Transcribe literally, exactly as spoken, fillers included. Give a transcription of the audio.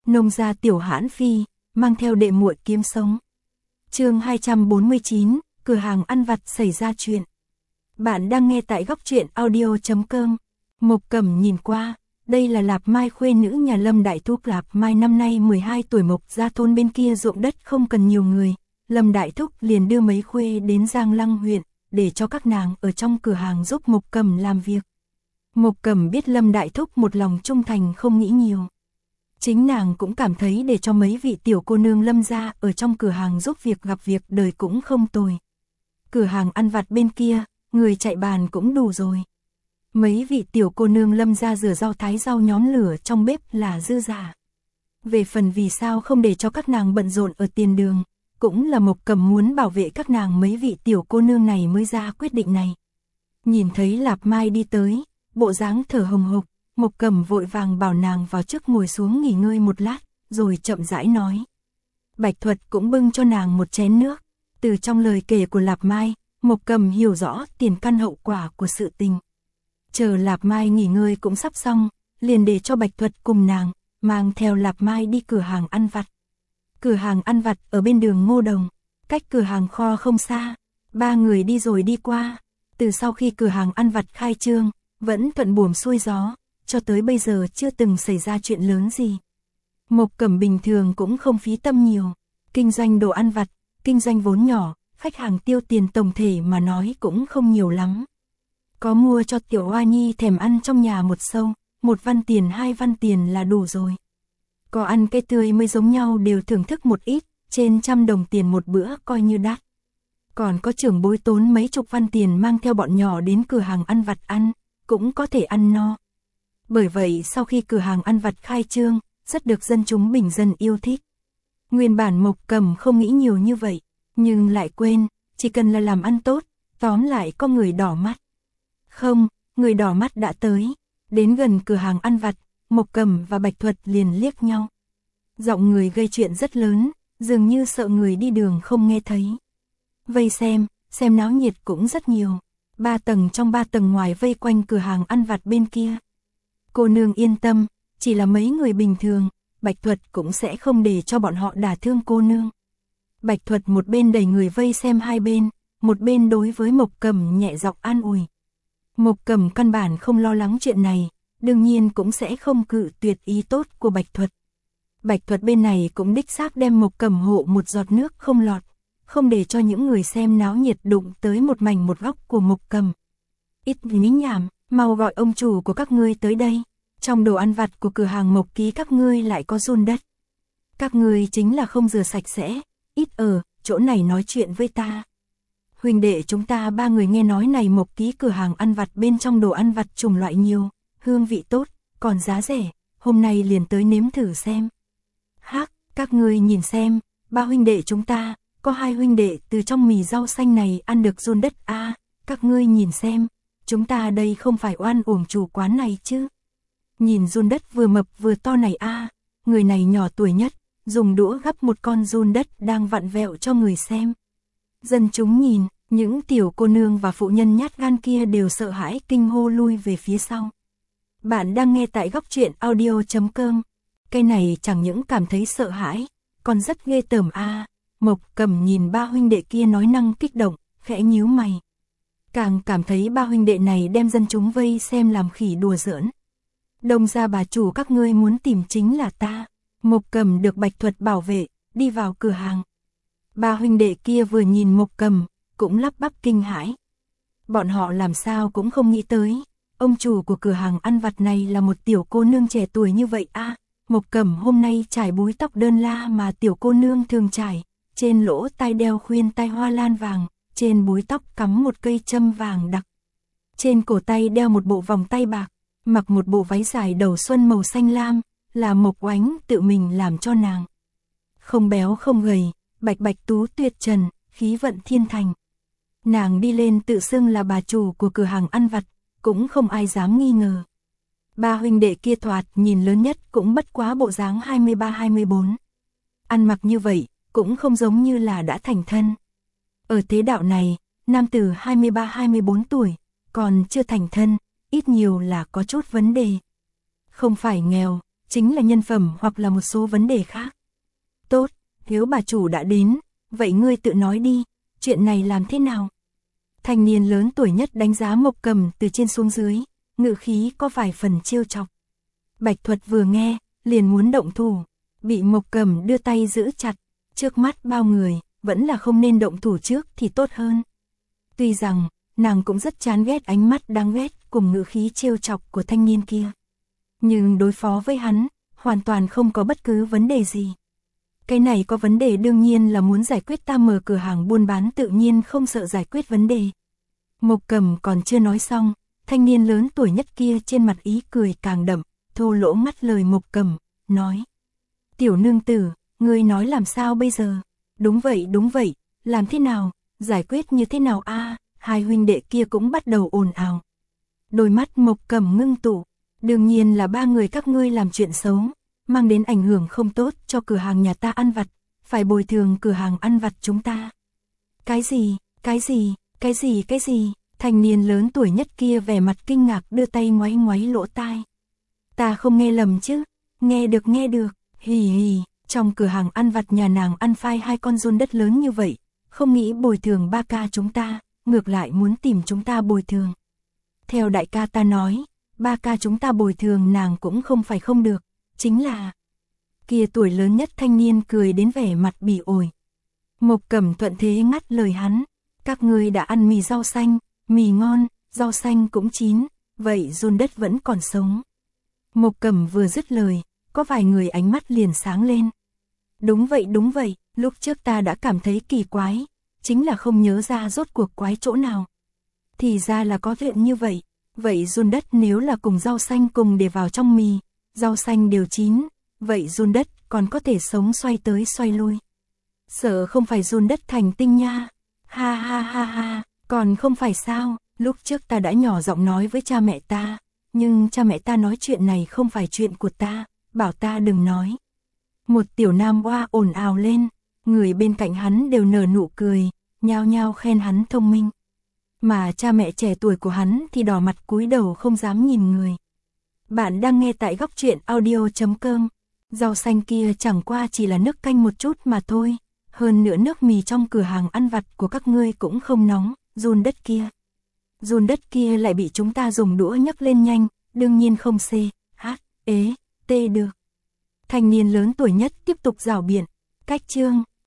Nông gia Tiểu Hãn Phi, mang theo đệ muội kiếm sống. Chương hai trăm bốn mươi chín, cửa hàng ăn vặt xảy ra chuyện. Bạn đang nghe tại góc truyện audio chấm com. Mộc Cẩm nhìn qua, đây là Lạp Mai khuê nữ nhà Lâm Đại Thúc. Lạp Mai năm nay mười hai tuổi, Mộc gia thôn bên kia ruộng đất không cần nhiều người, Lâm Đại Thúc liền đưa mấy khuê đến Giang Lăng huyện, để cho các nàng ở trong cửa hàng giúp Mộc Cẩm làm việc. Mộc Cẩm biết Lâm Đại Thúc một lòng trung thành không nghĩ nhiều. Chính nàng cũng cảm thấy để cho mấy vị tiểu cô nương Lâm gia ở trong cửa hàng giúp việc gặp việc đời cũng không tồi. Cửa hàng ăn vặt bên kia, người chạy bàn cũng đủ rồi. Mấy vị tiểu cô nương Lâm gia rửa rau thái rau nhóm lửa trong bếp là dư giả. Về phần vì sao không để cho các nàng bận rộn ở tiền đường, cũng là Mộc Cẩm muốn bảo vệ các nàng mấy vị tiểu cô nương này mới ra quyết định này. Nhìn thấy Lạp Mai đi tới, bộ dáng thở hồng hộc, Mộc Cẩm vội vàng bảo nàng vào trước ngồi xuống nghỉ ngơi một lát, rồi chậm rãi nói. Bạch Thuật cũng bưng cho nàng một chén nước. Từ trong lời kể của Lạp Mai, Mộc Cẩm hiểu rõ tiền căn hậu quả của sự tình. Chờ Lạp Mai nghỉ ngơi cũng sắp xong, liền để cho Bạch Thuật cùng nàng, mang theo Lạp Mai đi cửa hàng ăn vặt. Cửa hàng ăn vặt ở bên đường Ngô Đồng, cách cửa hàng kho không xa, ba người đi rồi đi qua. Từ sau khi cửa hàng ăn vặt khai trương, vẫn thuận buồm xuôi gió, cho tới bây giờ chưa từng xảy ra chuyện lớn gì. Mộc Cẩm bình thường cũng không phí tâm nhiều, kinh doanh đồ ăn vặt, kinh doanh vốn nhỏ, khách hàng tiêu tiền tổng thể mà nói cũng không nhiều lắm. Có mua cho tiểu Hoa Nhi thèm ăn trong nhà một sâu, một văn tiền hai văn tiền là đủ rồi. Có ăn cây tươi mới giống nhau đều thưởng thức một ít, trên trăm đồng tiền một bữa coi như đắt. Còn có trưởng bối tốn mấy chục văn tiền mang theo bọn nhỏ đến cửa hàng ăn vặt ăn, cũng có thể ăn no. Bởi vậy sau khi cửa hàng ăn vặt khai trương, rất được dân chúng bình dân yêu thích. Nguyên bản Mộc Cẩm không nghĩ nhiều như vậy, nhưng lại quên, chỉ cần là làm ăn tốt, tóm lại có người đỏ mắt. Không, người đỏ mắt đã tới, đến gần cửa hàng ăn vặt, Mộc Cẩm và Bạch Thuật liền liếc nhau. Giọng người gây chuyện rất lớn, dường như sợ người đi đường không nghe thấy. Vây xem, xem náo nhiệt cũng rất nhiều. Ba tầng trong ba tầng ngoài vây quanh cửa hàng ăn vặt bên kia. Cô nương yên tâm, chỉ là mấy người bình thường, Bạch Thuật cũng sẽ không để cho bọn họ đả thương cô nương. Bạch Thuật một bên đẩy người vây xem hai bên, một bên đối với Mộc Cẩm nhẹ giọng an ủi. Mộc Cẩm căn bản không lo lắng chuyện này, đương nhiên cũng sẽ không cự tuyệt ý tốt của Bạch Thuật. Bạch Thuật bên này cũng đích xác đem Mộc Cẩm hộ một giọt nước không lọt, không để cho những người xem náo nhiệt đụng tới một mảnh một góc của Mộc Cẩm. Ít mí nhảm, mau gọi ông chủ của các ngươi tới đây. Trong đồ ăn vặt của cửa hàng Mộc Ký các ngươi lại có giun đất. Các ngươi chính là không rửa sạch sẽ, ít ở chỗ này nói chuyện với ta. Huynh đệ chúng ta ba người nghe nói này Mộc Ký cửa hàng ăn vặt bên trong đồ ăn vặt chủng loại nhiều, hương vị tốt, còn giá rẻ, hôm nay liền tới nếm thử xem. Hắc, các ngươi nhìn xem, ba huynh đệ chúng ta, có hai huynh đệ từ trong mì rau xanh này ăn được giun đất a, à, các ngươi nhìn xem, chúng ta đây không phải oan uổng chủ quán này chứ. Nhìn giun đất vừa mập vừa to này a, à, người này nhỏ tuổi nhất, dùng đũa gắp một con giun đất đang vặn vẹo cho người xem. Dân chúng nhìn, những tiểu cô nương và phụ nhân nhát gan kia đều sợ hãi kinh hô lui về phía sau. Bạn đang nghe tại góc truyện audio chấm com. Cái này chẳng những cảm thấy sợ hãi, còn rất ghê tởm a. À. Mộc Cẩm nhìn ba huynh đệ kia nói năng kích động, khẽ nhíu mày. Càng cảm thấy ba huynh đệ này đem dân chúng vây xem làm khỉ đùa giỡn. Đông gia bà chủ các ngươi muốn tìm chính là ta. Mộc Cẩm được Bạch Thuật bảo vệ, đi vào cửa hàng. Ba huynh đệ kia vừa nhìn Mộc Cẩm, cũng lắp bắp kinh hãi. Bọn họ làm sao cũng không nghĩ tới, ông chủ của cửa hàng ăn vặt này là một tiểu cô nương trẻ tuổi như vậy a. À, Mộc Cẩm hôm nay trải búi tóc đơn la mà tiểu cô nương thường trải, trên lỗ tai đeo khuyên tai hoa lan vàng, trên búi tóc cắm một cây châm vàng đặc. Trên cổ tay đeo một bộ vòng tay bạc, mặc một bộ váy dài đầu xuân màu xanh lam, là Mộc Oánh tự mình làm cho nàng. Không béo không gầy, bạch bạch tú tuyệt trần, khí vận thiên thành. Nàng đi lên tự xưng là bà chủ của cửa hàng ăn vặt, cũng không ai dám nghi ngờ. Ba huynh đệ kia thoạt nhìn lớn nhất cũng bất quá bộ dáng hai mươi ba hai mươi bốn. Ăn mặc như vậy, cũng không giống như là đã thành thân. Ở thế đạo này, nam tử hai mươi ba hai mươi bốn tuổi, còn chưa thành thân, ít nhiều là có chút vấn đề. Không phải nghèo, chính là nhân phẩm hoặc là một số vấn đề khác. Tốt, nếu bà chủ đã đến, vậy ngươi tự nói đi, chuyện này làm thế nào? Thanh niên lớn tuổi nhất đánh giá Mộc Cầm từ trên xuống dưới, ngữ khí có vài phần trêu chọc. Bạch Thuật vừa nghe, liền muốn động thủ, bị Mộc Cầm đưa tay giữ chặt, trước mắt bao người, vẫn là không nên động thủ trước thì tốt hơn. Tuy rằng, nàng cũng rất chán ghét ánh mắt đáng ghét cùng ngữ khí trêu chọc của thanh niên kia. Nhưng đối phó với hắn, hoàn toàn không có bất cứ vấn đề gì. Cái này có vấn đề đương nhiên là muốn giải quyết, ta mở cửa hàng buôn bán tự nhiên không sợ giải quyết vấn đề. Mộc Cầm còn chưa nói xong, thanh niên lớn tuổi nhất kia trên mặt ý cười càng đậm, thô lỗ ngắt lời Mộc Cầm, nói. Tiểu nương tử, ngươi nói làm sao bây giờ? Đúng vậy đúng vậy, làm thế nào, giải quyết như thế nào a? Hai huynh đệ kia cũng bắt đầu ồn ào. Đôi mắt Mộc Cầm ngưng tụ, đương nhiên là ba người các ngươi làm chuyện xấu, mang đến ảnh hưởng không tốt cho cửa hàng nhà ta ăn vặt, phải bồi thường cửa hàng ăn vặt chúng ta. Cái gì, cái gì, cái gì, cái gì? Thanh niên lớn tuổi nhất kia vẻ mặt kinh ngạc đưa tay ngoáy ngoáy lỗ tai. Ta không nghe lầm chứ? Nghe được nghe được, hì hì, trong cửa hàng ăn vặt nhà nàng ăn phai hai con giun đất lớn như vậy, không nghĩ bồi thường ba ca chúng ta, ngược lại muốn tìm chúng ta bồi thường. Theo đại ca ta nói, ba ca chúng ta bồi thường nàng cũng không phải không được, chính là... Kia tuổi lớn nhất thanh niên cười đến vẻ mặt bỉ ổi. Mộc Cầm thuận thế ngắt lời hắn, các ngươi đã ăn mì rau xanh, mì ngon, rau xanh cũng chín, vậy giun đất vẫn còn sống. Mộc Cầm vừa dứt lời, có vài người ánh mắt liền sáng lên. Đúng vậy đúng vậy, lúc trước ta đã cảm thấy kỳ quái, chính là không nhớ ra rốt cuộc quái chỗ nào. Thì ra là có chuyện như vậy, vậy giun đất nếu là cùng rau xanh cùng để vào trong mì, rau xanh đều chín, vậy giun đất còn có thể sống xoay tới xoay lui. Sợ không phải giun đất thành tinh nha, ha ha ha ha, còn không phải sao, lúc trước ta đã nhỏ giọng nói với cha mẹ ta, nhưng cha mẹ ta nói chuyện này không phải chuyện của ta, bảo ta đừng nói. Một tiểu nam oa ồn ào lên, người bên cạnh hắn đều nở nụ cười, nhao nhao khen hắn thông minh. Mà cha mẹ trẻ tuổi của hắn thì đỏ mặt cúi đầu không dám nhìn người. Bạn đang nghe tại góc truyện audio chấm com. Rau xanh kia chẳng qua chỉ là nước canh một chút mà thôi. Hơn nữa nước mì trong cửa hàng ăn vặt của các ngươi cũng không nóng, giun đất kia. Giun đất kia lại bị chúng ta dùng đũa nhấc lên nhanh, đương nhiên không c, h, ế, t được. Thanh niên lớn tuổi nhất tiếp tục rảo biện, cách chương,